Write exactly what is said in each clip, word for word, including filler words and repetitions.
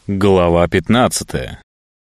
Глава пятнадцатая.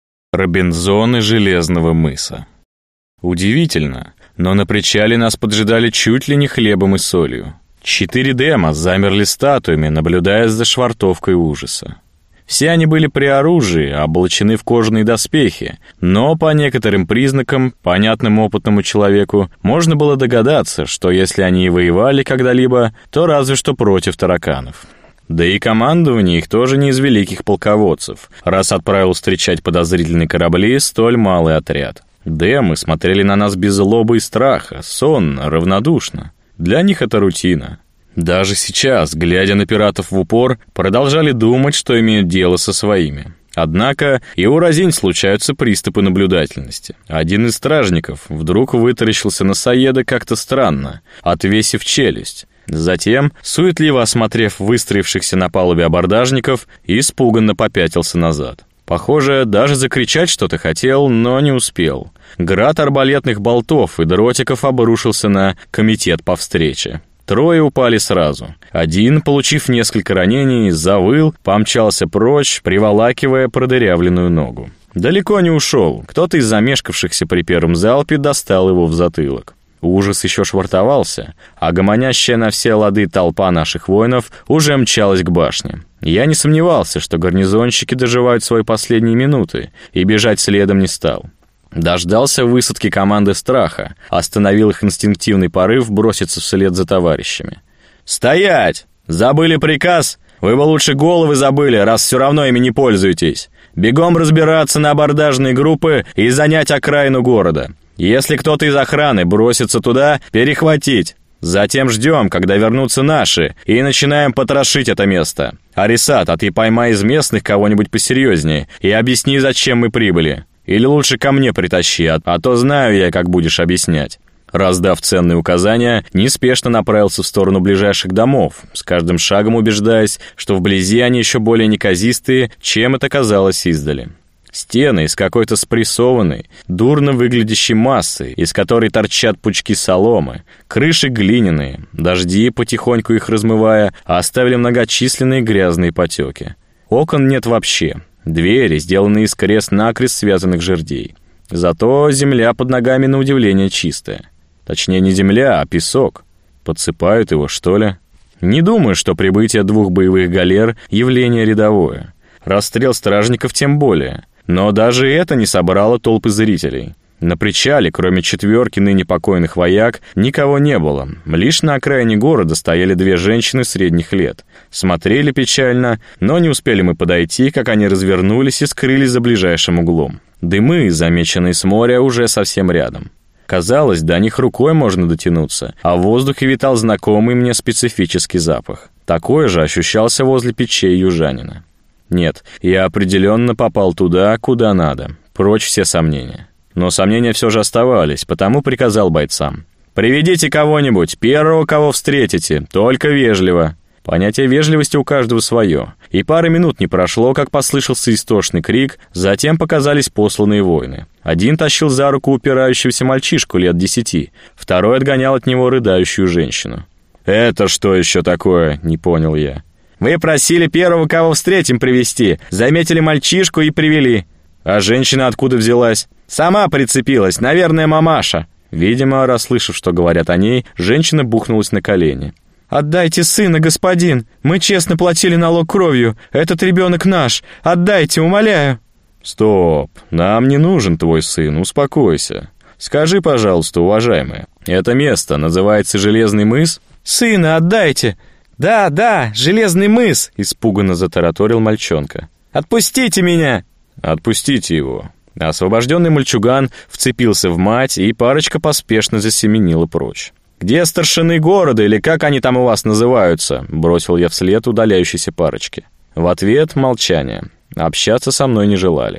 Робинзоны Железного мыса. Удивительно, но на причале нас поджидали чуть ли не хлебом и солью. Четыре дема замерли статуями, наблюдая за швартовкой ужаса. Все они были при оружии, облачены в кожаные доспехи, но по некоторым признакам, понятным опытному человеку, можно было догадаться, что если они и воевали когда-либо, то разве что против тараканов. Да и командование их тоже не из великих полководцев, раз отправил встречать подозрительные корабли столь малый отряд. Демы смотрели на нас без злобы и страха, сонно, равнодушно. Для них это рутина. Даже сейчас, глядя на пиратов в упор, продолжали думать, что имеют дело со своими. Однако и у разинь случаются приступы наблюдательности. Один из стражников вдруг вытаращился на Саеда как-то странно, отвесив челюсть. Затем, суетливо осмотрев выстроившихся на палубе абордажников, испуганно попятился назад. Похоже, даже закричать что-то хотел, но не успел. Град арбалетных болтов и дротиков обрушился на комитет по встрече. Трое упали сразу. Один, получив несколько ранений, завыл, помчался прочь, приволакивая продырявленную ногу. Далеко не ушел. Кто-то из замешкавшихся при первом залпе достал его в затылок. Ужас еще швартовался, а гомонящая на все лады толпа наших воинов уже мчалась к башне. Я не сомневался, что гарнизонщики доживают свои последние минуты, и бежать следом не стал. Дождался высадки команды страха, остановил их инстинктивный порыв броситься вслед за товарищами. «Стоять! Забыли приказ? Вы бы лучше головы забыли, раз все равно ими не пользуетесь. Бегом разбираться на абордажные группы и занять окраину города. Если кто-то из охраны бросится туда, перехватить. Затем ждем, когда вернутся наши, и начинаем потрошить это место. Арисат, а ты поймай из местных кого-нибудь посерьезнее и объясни, зачем мы прибыли. Или лучше ко мне притащи, а, а то знаю я, как будешь объяснять». Раздав ценные указания, неспешно направился в сторону ближайших домов, с каждым шагом убеждаясь, что вблизи они еще более неказистые, чем это казалось издали. Стены из какой-то спрессованной, дурно выглядящей массы, из которой торчат пучки соломы, крыши глиняные, дожди, потихоньку их размывая, оставили многочисленные грязные потеки. Окон нет вообще, двери сделаны из крест-накрест связанных жердей. Зато земля под ногами на удивление чистая. Точнее, не земля, а песок. Подсыпают его, что ли? Не думаю, что прибытие двух боевых галер — явление рядовое. Расстрел стражников тем более. Но даже это не собрало толпы зрителей. На причале, кроме четверки ныне покойных вояк, никого не было. Лишь на окраине города стояли две женщины средних лет. Смотрели печально, но не успели мы подойти, как они развернулись и скрылись за ближайшим углом. Дымы, замеченные с моря, уже совсем рядом. Казалось, до них рукой можно дотянуться, а в воздухе витал знакомый мне специфический запах. Такой же ощущался возле печей южанина. Нет, я определенно попал туда, куда надо. Прочь все сомнения. Но сомнения все же оставались, потому приказал бойцам: «Приведите кого-нибудь, первого, кого встретите, только вежливо». Понятие вежливости у каждого свое. И пары минут не прошло, как послышался истошный крик, затем показались посланные воины. Один тащил за руку упирающегося мальчишку лет десяти, второй отгонял от него рыдающую женщину. «Это что еще такое?» — не понял я. «Вы просили первого, кого встретим, привести. Заметили мальчишку и привели». «А женщина откуда взялась?» «Сама прицепилась, наверное, мамаша». Видимо, расслышав, что говорят о ней, женщина бухнулась на колени. «Отдайте сына, господин! Мы честно платили налог кровью. Этот ребенок наш. Отдайте, умоляю!» «Стоп! Нам не нужен твой сын, успокойся. Скажи, пожалуйста, уважаемая, это место называется Железный мыс?» «Сына отдайте!» «Да, да, Железный мыс!» — испуганно затараторил мальчонка. «Отпустите меня!» «Отпустите его!» Освобожденный мальчуган вцепился в мать, и парочка поспешно засеменила прочь. «Где старшины города, или как они там у вас называются?» — бросил я вслед удаляющейся парочке. В ответ молчание. Общаться со мной не желали.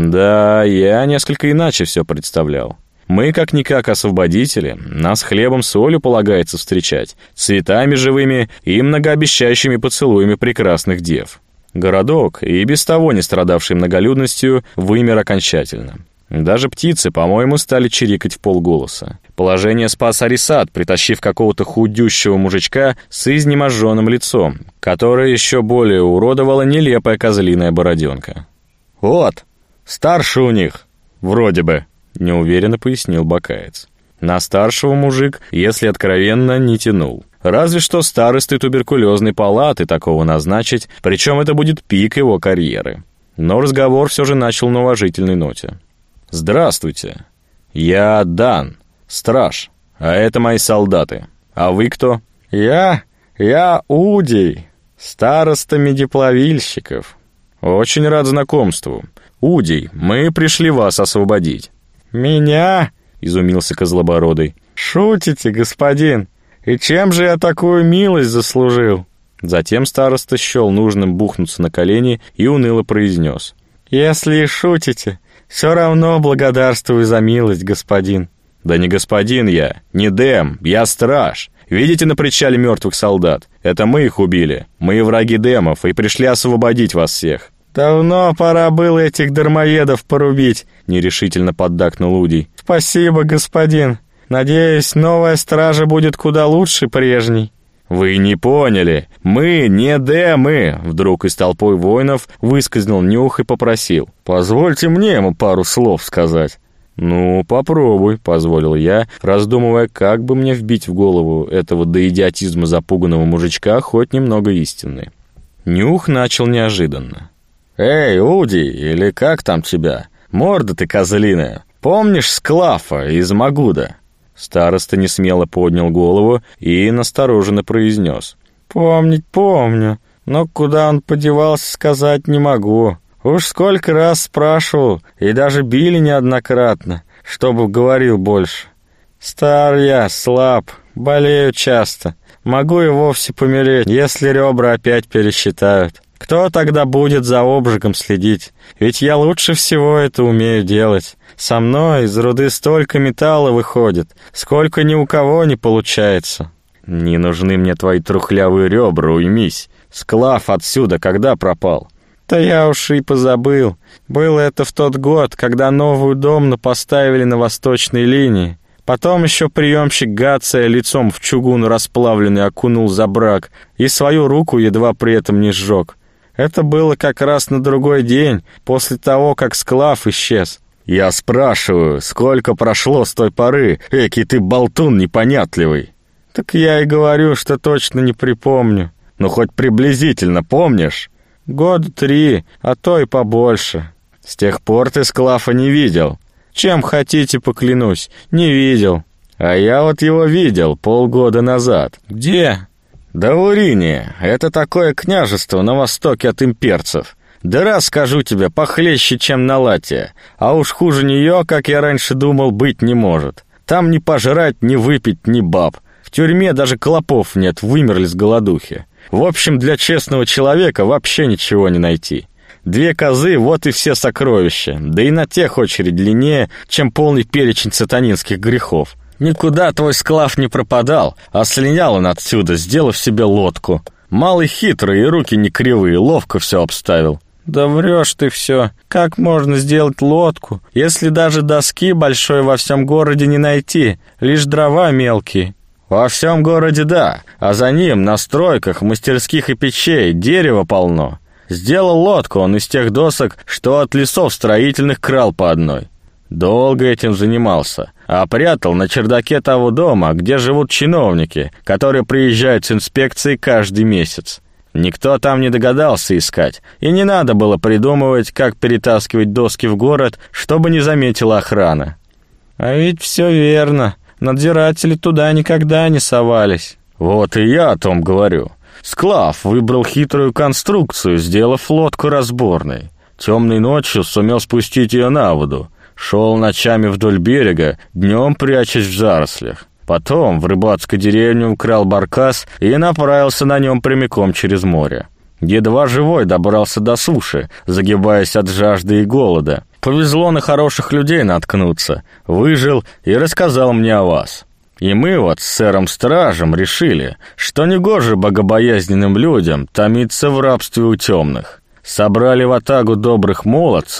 Да, я несколько иначе все представлял. Мы как-никак освободители, нас хлебом с солью полагается встречать, цветами живыми и многообещающими поцелуями прекрасных дев. Городок, и без того не страдавший многолюдностью, вымер окончательно. Даже птицы, по-моему, стали чирикать в полголоса. Положение спас Арисат, притащив какого-то худющего мужичка с изнеможенным лицом, которое еще более уродовала нелепая козлиная бороденка. «Вот, старший у них, вроде бы», — неуверенно пояснил бакаец. На старшего мужик, если откровенно, не тянул. Разве что старостой туберкулезной палаты такого назначить, причем это будет пик его карьеры. Но разговор все же начал на уважительной ноте. «Здравствуйте. Я Дан, страж, а это мои солдаты. А вы кто?» «Я... я Удий, староста медиплавильщиков». «Очень рад знакомству. Удий, мы пришли вас освободить». «Меня?» — изумился Козлобородый. «Шутите, господин? И чем же я такую милость заслужил?» Затем староста счел нужным бухнуться на колени и уныло произнес. «Если и шутите, все равно благодарствую за милость, господин». «Да не господин я, не Дэм, я страж. Видите на причале мертвых солдат? Это мы их убили. Мы враги Дэмов и пришли освободить вас всех». «Давно пора было этих дармоедов порубить», — нерешительно поддакнул Удий. «Спасибо, господин. Надеюсь, новая стража будет куда лучше прежней». «Вы не поняли. Мы не Дэмы!» Вдруг из толпой воинов выскользнул Нюх и попросил. «Позвольте мне ему пару слов сказать». «Ну, попробуй», — позволил я, раздумывая, как бы мне вбить в голову этого до идиотизма запуганного мужичка хоть немного истины. Нюх начал неожиданно. «Эй, Уди, или как там тебя? Морда ты козлиная. Помнишь Склафа из Магуда?» Староста несмело поднял голову и настороженно произнес. «Помнить помню, но куда он подевался, сказать не могу. Уж сколько раз спрашивал, и даже били неоднократно, чтобы говорил больше. Стар я, слаб, болею часто. Могу и вовсе помереть, если ребра опять пересчитают. Кто тогда будет за обжигом следить? Ведь я лучше всего это умею делать. Со мной из руды столько металла выходит, сколько ни у кого не получается». «Не нужны мне твои трухлявые ребра, уймись. Склав отсюда когда пропал?» «Да я уж и позабыл. Было это в тот год, когда новую домну поставили на восточной линии. Потом еще приемщик Гация лицом в чугун расплавленный окунул за брак и свою руку едва при этом не сжег. Это было как раз на другой день, после того, как Склав исчез». «Я спрашиваю, сколько прошло с той поры? Эки ты болтун непонятливый». «Так я и говорю, что точно не припомню». «Ну, хоть приблизительно помнишь?» «Года три, а то и побольше». «С тех пор ты Склафа не видел?» «Чем хотите, поклянусь, не видел». «А я вот его видел полгода назад». «Где?» «Да в Урине. Это такое княжество на востоке от имперцев. Да раз, скажу тебе, похлеще, чем на Латия. А уж хуже нее, как я раньше думал, быть не может. Там ни пожрать, ни выпить, ни баб. В тюрьме даже клопов нет, вымерли с голодухи. В общем, для честного человека вообще ничего не найти. Две козы — вот и все сокровища, да и на тех очередь длиннее, чем полный перечень сатанинских грехов. Никуда твой Склав не пропадал, а слинял он отсюда, сделав себе лодку. Малый хитрый и руки не кривые, ловко все обставил». «Да врешь ты все. Как можно сделать лодку, если даже доски большой во всем городе не найти, лишь дрова мелкие?» «Во всем городе да, а за ним на стройках, мастерских и печей дерева полно. Сделал лодку он из тех досок, что от лесов строительных крал по одной. Долго этим занимался, а прятал на чердаке того дома, где живут чиновники, которые приезжают с инспекцией каждый месяц. Никто там не догадался искать, и не надо было придумывать, как перетаскивать доски в город, чтобы не заметила охрана». «А ведь все верно. Надзиратели туда никогда не совались». «Вот и я о том говорю. Склав выбрал хитрую конструкцию, сделав лодку разборной. Темной ночью сумел спустить ее на воду. Шел ночами вдоль берега, днем прячась в зарослях. Потом в рыбацкой деревне украл баркас и направился на нем прямиком через море. Едва живой добрался до суши, загибаясь от жажды и голода. Повезло на хороших людей наткнуться. Выжил и рассказал мне о вас. И мы вот с сэром-стражем решили, что негоже богобоязненным людям томиться в рабстве у темных. Собрали ватагу добрых молодцев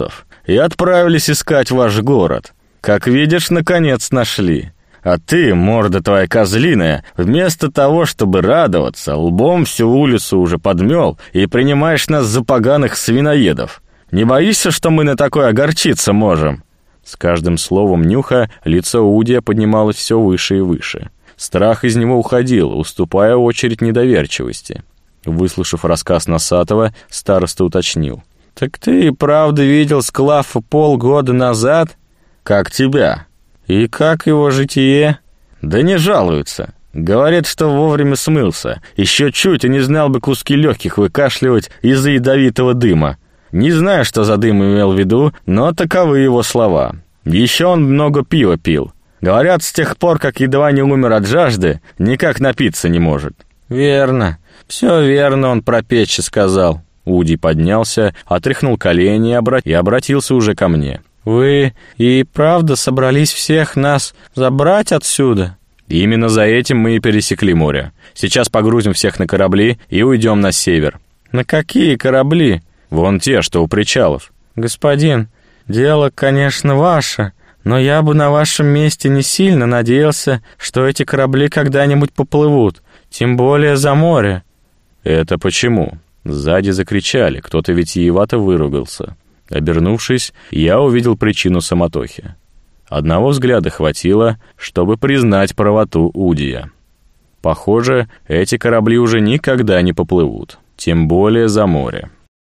и отправились искать ваш город. Как видишь, наконец нашли. А ты, морда твоя козлиная, вместо того, чтобы радоваться, лбом всю улицу уже подмел и принимаешь нас за поганых свиноедов. Не боишься, что мы на такое огорчиться можем?» С каждым словом Нюха лицо Удия поднималось все выше и выше. Страх из него уходил, уступая очередь недоверчивости. Выслушав рассказ Носатого, староста уточнил: «Так ты и правда видел Склафа полгода назад? Как тебя? И как его житие?» «Да не жалуются. Говорят, что вовремя смылся. Еще чуть и не знал бы куски легких выкашливать из-за ядовитого дыма. Не знаю, что за дым имел в виду, но таковы его слова. Еще он много пива пил. Говорят, с тех пор, как едва не умер от жажды, никак напиться не может». «Верно. Все верно, он про печи сказал». Удий поднялся, отряхнул колени и, обра... и обратился уже ко мне. «Вы и правда собрались всех нас забрать отсюда?» «Именно за этим мы и пересекли море. Сейчас погрузим всех на корабли и уйдем на север». «На какие корабли?» «Вон те, что у причалов». «Господин, дело, конечно, ваше, но я бы на вашем месте не сильно надеялся, что эти корабли когда-нибудь поплывут, тем более за море». «Это почему?» Сзади закричали, кто-то витиевато выругался. Обернувшись, я увидел причину суматохи. Одного взгляда хватило, чтобы признать правоту Удия. Похоже, эти корабли уже никогда не поплывут, тем более за море.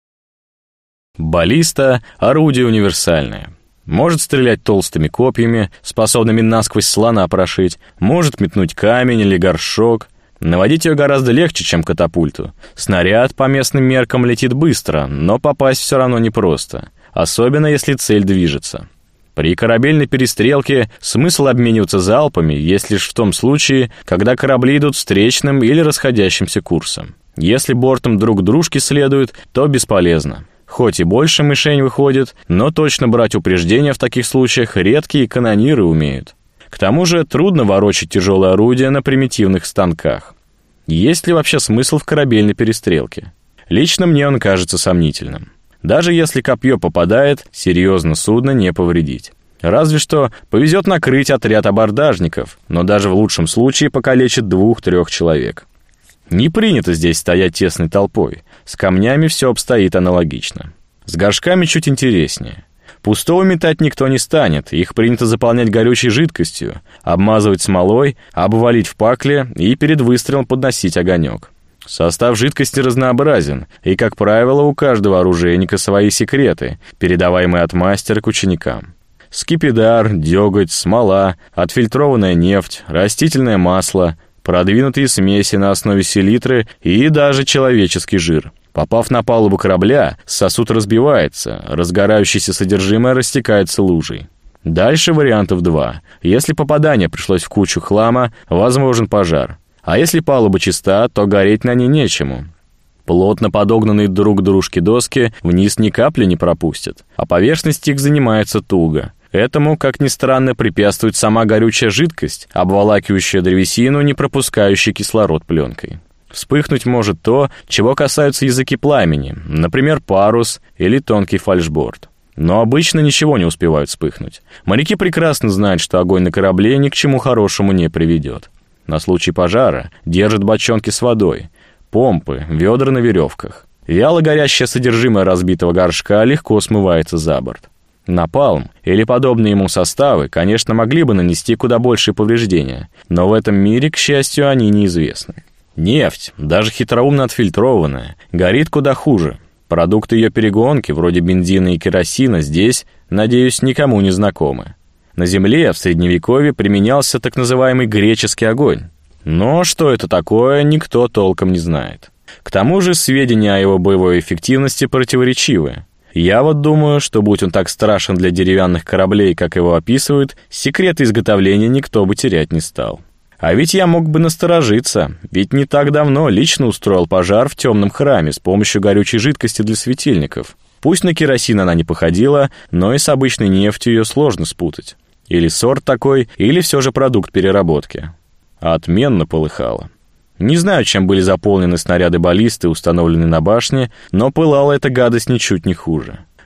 Баллиста — орудие универсальное. Может стрелять толстыми копьями, способными насквозь слона прошить, может метнуть камень или горшок. Наводить ее гораздо легче, чем катапульту. Снаряд по местным меркам летит быстро, но попасть все равно непросто, особенно если цель движется. При корабельной перестрелке смысл обмениваться залпами есть лишь в том случае, когда корабли идут встречным или расходящимся курсом. Если бортом друг к дружке следуют, то бесполезно. Хоть и больше мишень выходит, но точно брать упреждения в таких случаях редкие канониры умеют. К тому же трудно ворочать тяжелое орудие на примитивных станках. Есть ли вообще смысл в корабельной перестрелке? Лично мне он кажется сомнительным. Даже если копье попадает, серьезно судно не повредить. Разве что повезет накрыть отряд абордажников, но даже в лучшем случае покалечит двух-трех человек. Не принято здесь стоять тесной толпой. С камнями все обстоит аналогично. С горшками чуть интереснее. Пустого метать никто не станет, их принято заполнять горючей жидкостью, обмазывать смолой, обвалить в пакле и перед выстрелом подносить огонек. Состав жидкости разнообразен, и, как правило, у каждого оружейника свои секреты, передаваемые от мастера к ученикам. Скипидар, деготь, смола, отфильтрованная нефть, растительное масло, продвинутые смеси на основе селитры и даже человеческий жир. Попав на палубу корабля, сосуд разбивается, разгорающееся содержимое растекается лужей. Дальше вариантов два. Если попадание пришлось в кучу хлама, возможен пожар. А если палуба чиста, то гореть на ней нечему. Плотно подогнанные друг к дружке доски вниз ни капли не пропустят, а поверхность их занимается туго. Этому, как ни странно, препятствует сама горючая жидкость, обволакивающая древесину, не пропускающая кислород пленкой. Вспыхнуть может то, чего касаются языки пламени, например, парус или тонкий фальшборд. Но обычно ничего не успевают вспыхнуть. Моряки прекрасно знают, что огонь на корабле ни к чему хорошему не приведет. На случай пожара держат бочонки с водой, помпы, ведра на веревках. Вяло горящее содержимое разбитого горшка легко смывается за борт. Напалм или подобные ему составы, конечно, могли бы нанести куда большие повреждения, но в этом мире, к счастью, они неизвестны. Нефть, даже хитроумно отфильтрованная, горит куда хуже. Продукты ее перегонки, вроде бензина и керосина, здесь, надеюсь, никому не знакомы. На Земле в Средневековье применялся так называемый греческий огонь. Но что это такое, никто толком не знает. К тому же сведения о его боевой эффективности противоречивы. Я вот думаю, что будь он так страшен для деревянных кораблей, как его описывают, секреты изготовления никто бы терять не стал. А ведь я мог бы насторожиться, ведь не так давно лично устроил пожар в темном храме с помощью горючей жидкости для светильников. Пусть на керосин она не походила, но и с обычной нефтью ее сложно спутать. Или сорт такой, или все же продукт переработки. Отменно полыхало. Не знаю, чем были заполнены снаряды баллисты, установленные на башне, но пылала эта гадость ничуть не хуже.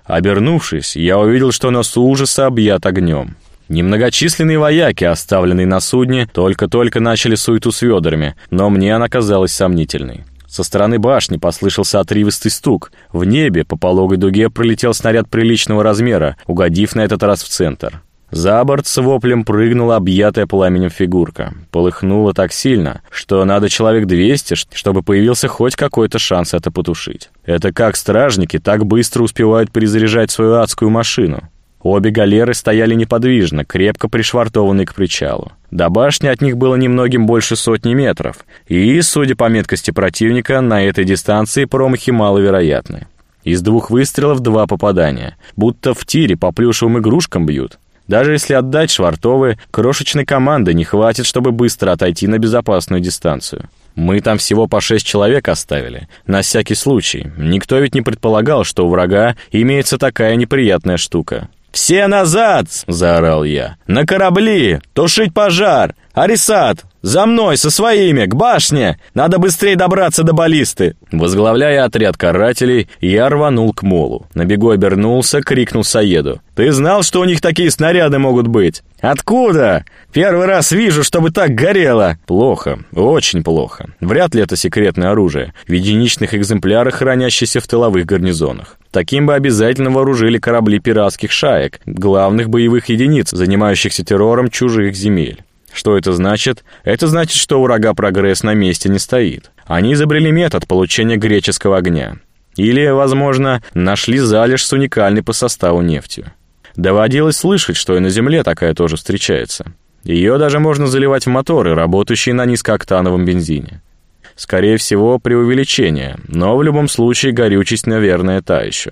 Обернувшись, я увидел, что нос ужаса объят огнем. Немногочисленные вояки, оставленные на судне, только-только начали суету с ведрами, но мне она казалась сомнительной. Со стороны башни послышался отрывистый стук. В небе по пологой дуге пролетел снаряд приличного размера, угодив на этот раз в центр. За борт с воплем прыгнула объятая пламенем фигурка. Полыхнула так сильно, что надо человек двести, чтобы появился хоть какой-то шанс это потушить. Это как стражники так быстро успевают перезаряжать свою адскую машину. Обе галеры стояли неподвижно, крепко пришвартованные к причалу. До башни от них было немногим больше сотни метров, и, судя по меткости противника, на этой дистанции промахи маловероятны. Из двух выстрелов два попадания, будто в тире по плюшевым игрушкам бьют. Даже если отдать швартовы, крошечной команды не хватит, чтобы быстро отойти на безопасную дистанцию. Мы там всего по шесть человек оставили, на всякий случай. Никто ведь не предполагал, что у врага имеется такая неприятная штука. «Все назад!» — заорал я. «На корабли! Тушить пожар! Арисат! За мной, со своими, к башне! Надо быстрее добраться до баллисты!» Возглавляя отряд карателей, я рванул к молу. На бегу обернулся, крикнул Саеду. «Ты знал, что у них такие снаряды могут быть?» «Откуда? Первый раз вижу, чтобы так горело!» «Плохо, очень плохо. Вряд ли это секретное оружие, в единичных экземплярах, хранящееся в тыловых гарнизонах. Таким бы обязательно вооружили корабли пиратских шаек, главных боевых единиц, занимающихся террором чужих земель. Что это значит? Это значит, что у врага прогресс на месте не стоит. Они изобрели метод получения греческого огня. Или, возможно, нашли залежь с уникальной по составу нефтью. Доводилось слышать, что и на Земле такая тоже встречается. Ее даже можно заливать в моторы, работающие на низкооктановом бензине. Скорее всего, преувеличение, но в любом случае горючесть, наверное, та еще.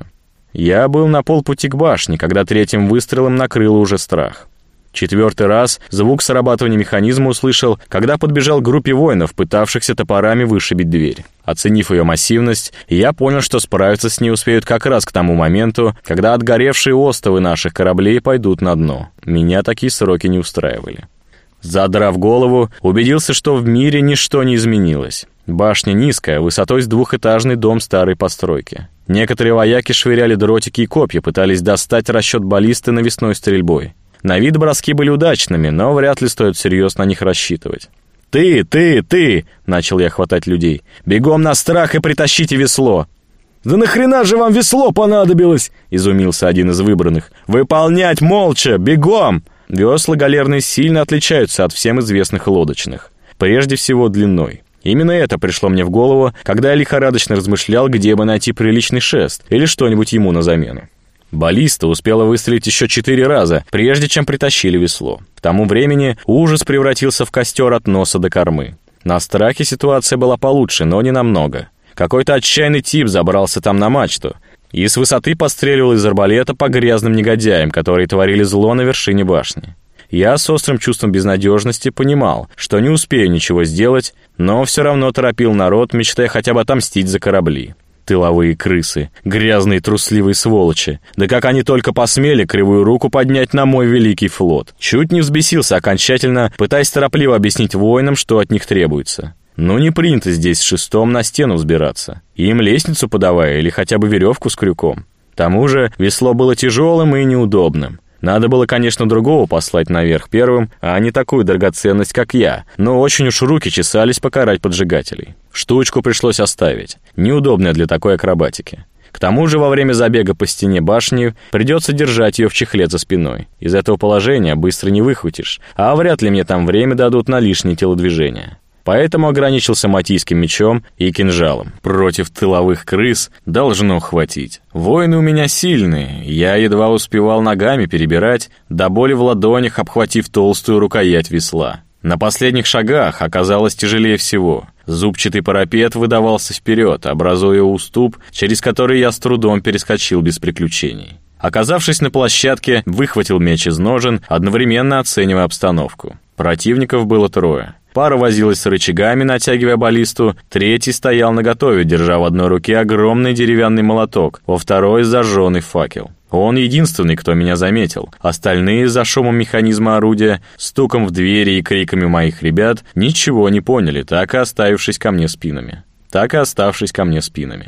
Я был на полпути к башне, когда третьим выстрелом накрыло уже страх. Четвертый раз звук срабатывания механизма услышал, когда подбежал к группе воинов, пытавшихся топорами вышибить дверь. Оценив ее массивность, я понял, что справиться с ней успеют как раз к тому моменту, когда отгоревшие остовы наших кораблей пойдут на дно. Меня такие сроки не устраивали. Задрав голову, убедился, что в мире ничто не изменилось. Башня низкая, высотой с двухэтажный дом старой постройки. Некоторые вояки швыряли дротики и копья, пытались достать расчет баллисты навесной стрельбой. На вид броски были удачными, но вряд ли стоит всерьез на них рассчитывать. «Ты, ты, ты!» — начал я хватать людей. «Бегом на страх и притащите весло!» «Да нахрена же вам весло понадобилось?» — изумился один из выбранных. «Выполнять молча! Бегом!» Весла галерные сильно отличаются от всем известных лодочных. Прежде всего длиной. Именно это пришло мне в голову, когда я лихорадочно размышлял, где бы найти приличный шест или что-нибудь ему на замену. Баллиста успела выстрелить еще четыре раза, прежде чем притащили весло. К тому времени ужас превратился в костер от носа до кормы. На страхе ситуация была получше, но не намного. Какой-то отчаянный тип забрался там на мачту и с высоты постреливал из арбалета по грязным негодяям, которые творили зло на вершине башни. Я с острым чувством безнадежности понимал, что не успею ничего сделать, но все равно торопил народ, мечтая хотя бы отомстить за корабли. Тыловые крысы, грязные трусливые сволочи. Да как они только посмели кривую руку поднять на мой великий флот. Чуть не взбесился окончательно, пытаясь торопливо объяснить воинам, что от них требуется. Ну не принято здесь с шестом на стену взбираться. Им лестницу подавая или хотя бы веревку с крюком. К тому же весло было тяжелым и неудобным. Надо было, конечно, другого послать наверх первым, а не такую драгоценность, как я, но очень уж руки чесались покарать поджигателей. Штучку пришлось оставить, неудобная для такой акробатики. К тому же во время забега по стене башни придется держать ее в чехле за спиной. Из этого положения быстро не выхватишь, а вряд ли мне там время дадут на лишние телодвижения. Поэтому ограничился матийским мечом и кинжалом. Против тыловых крыс должно хватить. Воины у меня сильные, я едва успевал ногами перебирать, до боли в ладонях обхватив толстую рукоять весла. На последних шагах оказалось тяжелее всего. Зубчатый парапет выдавался вперед, образуя уступ, через который я с трудом перескочил без приключений. Оказавшись на площадке, выхватил меч из ножен, одновременно оценивая обстановку. Противников было трое. Пара возилась с рычагами, натягивая баллисту, третий стоял наготове, держа в одной руке огромный деревянный молоток, во второй зажженный факел. Он единственный, кто меня заметил. Остальные за шумом механизма орудия, стуком в двери и криками моих ребят ничего не поняли, так и оставившись ко мне спинами. Так и оставшись ко мне спинами.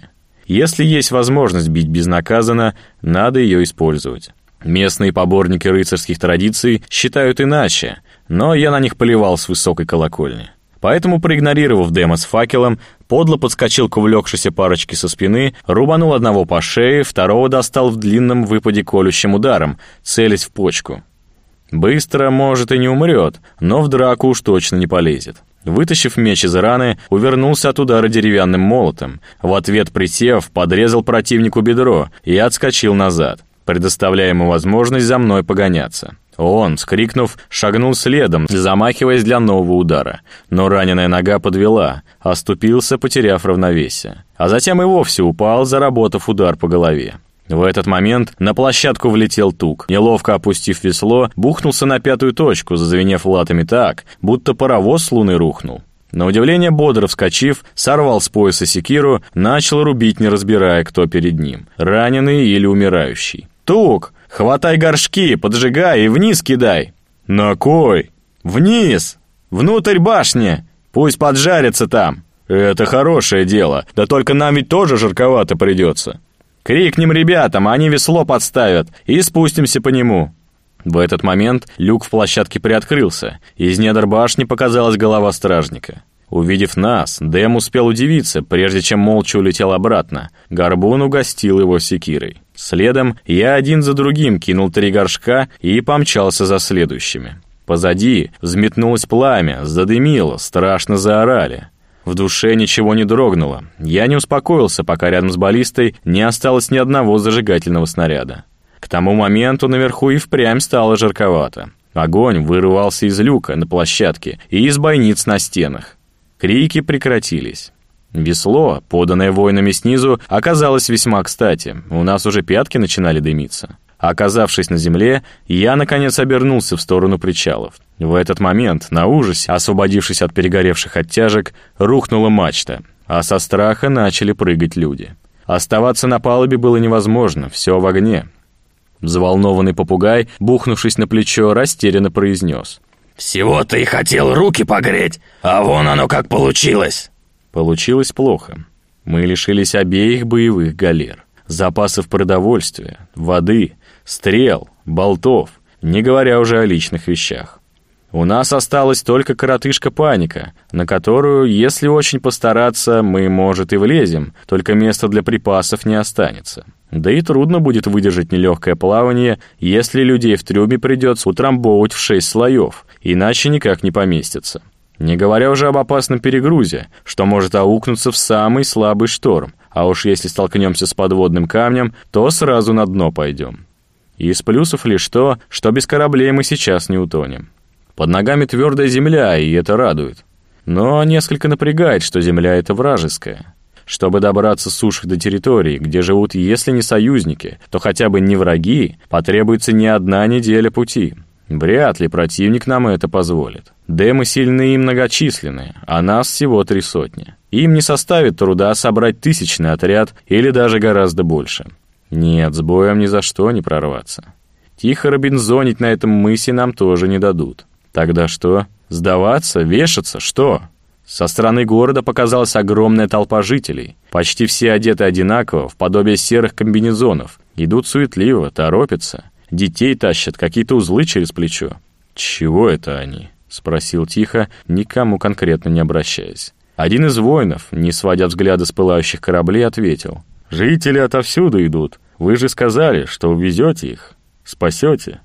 Если есть возможность бить безнаказанно, надо ее использовать. Местные поборники рыцарских традиций считают иначе, но я на них поливал с высокой колокольни. Поэтому, проигнорировав Дэма с факелом, подло подскочил к увлекшейся парочке со спины, рубанул одного по шее, второго достал в длинном выпаде колющим ударом, целясь в почку. Быстро, может, и не умрет, но в драку уж точно не полезет. Вытащив меч из раны, увернулся от удара деревянным молотом. В ответ присев, подрезал противнику бедро и отскочил назад, предоставляя ему возможность за мной погоняться. Он, скрикнув, шагнул следом, замахиваясь для нового удара, но раненая нога подвела, оступился, потеряв равновесие. А затем и вовсе упал, заработав удар по голове. В этот момент на площадку влетел Тук, неловко опустив весло, бухнулся на пятую точку, зазвенев латами так, будто паровоз с луны рухнул. На удивление бодро вскочив, сорвал с пояса секиру, начал рубить, не разбирая, кто перед ним, раненый или умирающий. «Тук! Хватай горшки, поджигай и вниз кидай!» «На кой?» «Вниз! Внутрь башни! Пусть поджарится там!» «Это хорошее дело, да только нам ведь тоже жарковато придется!» «Крикнем ребятам, они весло подставят, и спустимся по нему!» В этот момент люк в площадке приоткрылся, из недр башни показалась голова стражника. Увидев нас, Дэм успел удивиться, прежде чем молча улетел обратно. Горбун угостил его секирой. Следом я один за другим кинул три горшка и помчался за следующими. Позади взметнулось пламя, задымило, страшно заорали. В душе ничего не дрогнуло. Я не успокоился, пока рядом с баллистой не осталось ни одного зажигательного снаряда. К тому моменту наверху и впрямь стало жарковато. Огонь вырывался из люка на площадке и из бойниц на стенах. Крики прекратились. Весло, поданное воинами снизу, оказалось весьма кстати. У нас уже пятки начинали дымиться. Оказавшись на земле, я, наконец, обернулся в сторону причалов. В этот момент, на ужасе, освободившись от перегоревших оттяжек, рухнула мачта, а со страха начали прыгать люди. Оставаться на палубе было невозможно, все в огне. Взволнованный попугай, бухнувшись на плечо, растерянно произнес: «Всего-то и хотел руки погреть, а вон оно как получилось!» Получилось плохо. Мы лишились обеих боевых галер, запасов продовольствия, воды, стрел, болтов, не говоря уже о личных вещах. У нас осталась только коротышка Паника, на которую, если очень постараться, мы, может, и влезем, только места для припасов не останется. Да и трудно будет выдержать нелегкое плавание, если людей в трюме придется утрамбовывать в шесть слоев, иначе никак не поместится. Не говоря уже об опасном перегрузе, что может аукнуться в самый слабый шторм, а уж если столкнемся с подводным камнем, то сразу на дно пойдем. Из плюсов лишь то, что без кораблей мы сейчас не утонем. Под ногами твердая земля, и это радует. Но несколько напрягает, что земля эта вражеская. Чтобы добраться с суши до территории, где живут, если не союзники, то хотя бы не враги, потребуется не одна неделя пути. Вряд ли противник нам это позволит. Дэмы сильные и многочисленные, а нас всего три сотни. Им не составит труда собрать тысячный отряд или даже гораздо больше. Нет, с боем ни за что не прорваться. Тихо робинзонить на этом мысе нам тоже не дадут. Тогда что? Сдаваться? Вешаться? Что? Со стороны города показалась огромная толпа жителей. Почти все одеты одинаково, в подобие серых комбинезонов. Идут суетливо, торопятся. Детей тащат, какие-то узлы через плечо. «Чего это они?» — спросил тихо, никому конкретно не обращаясь. Один из воинов, не сводя взгляда с пылающих кораблей, ответил: «Жители отовсюду идут. Вы же сказали, что увезете их. Спасете?»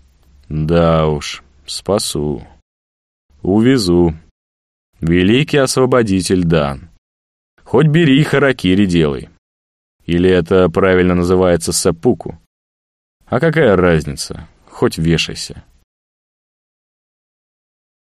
«Да уж, спасу. Увезу. Великий освободитель Дан. Хоть бери харакири делай. Или это правильно называется сеппуку? А какая разница? Хоть вешайся».